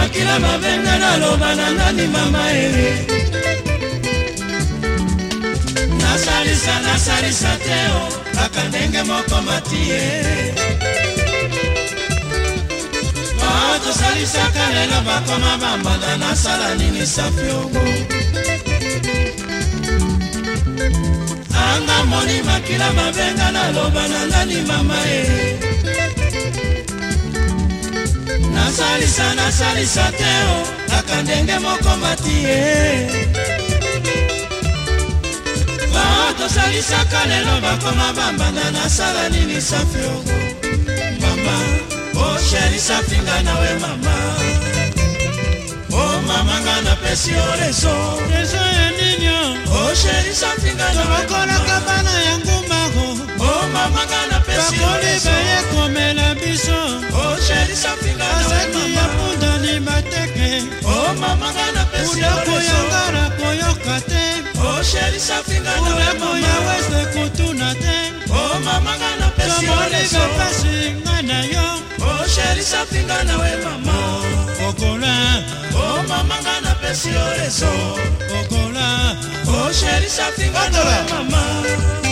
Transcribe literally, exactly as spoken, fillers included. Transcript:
makila mabenga na loba na nani mama ere nasalisa nasalisa teo kaka ndenge moko matie bato salisa kalelo bakoma bambanda nasala nini safiongo anga moni makila mabenga na loba na nani mama ere nasalisa nasalisa teo kaka ndenge moko matie bato salisa kalelo bakoma bambanda nasala nini safiongo mama oh chéri safinga nawe mama oh mama ngana pesi oleso Rezo ya ninyo oh chéri safinga nawe Bakola kabana yangu mako oh mama ngana pesi oleso Bakoli beye komela biso oh chéri safinga nawe Asaki ya punda ni bateke oh mama ngana pesi oleso Udako ya ngara koyoka te oh chéri safinga nawe Udako ya weste kutuna te oh mama ngana pesi oleso Somoli bepesi ngana yo oh chéri safinga nawe mama Okola oh mama ngana pesi oleso Okola oh chéri safinga nawe mama